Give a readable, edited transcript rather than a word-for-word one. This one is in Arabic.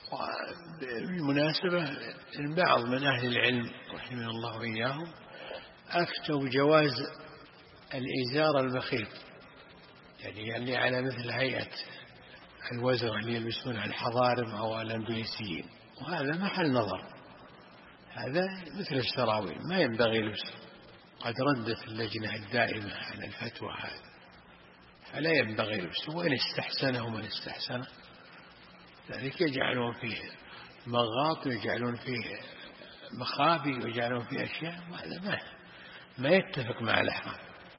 بالمناسبة بعض من أهل العلم رحمه الله وإياهم أفتوا بجواز الإزار المخيط، يعني على مثل هيئة الوزر اللي يلبسونها الحضارم أو الأندونيسيين، وهذا محل نظر، هذا مثل السراويل ما ينبغي لبسه، قد ردت اللجنة الدائمة عن الفتوى هذا، فلا ينبغي لبسه، وإن استحسنه من استحسنه ذلك يجعلون فيه مغاط ويجعلون فيه مخابي ويجعلون فيه أشياء، وهذا ما يتفق مع الأحكام.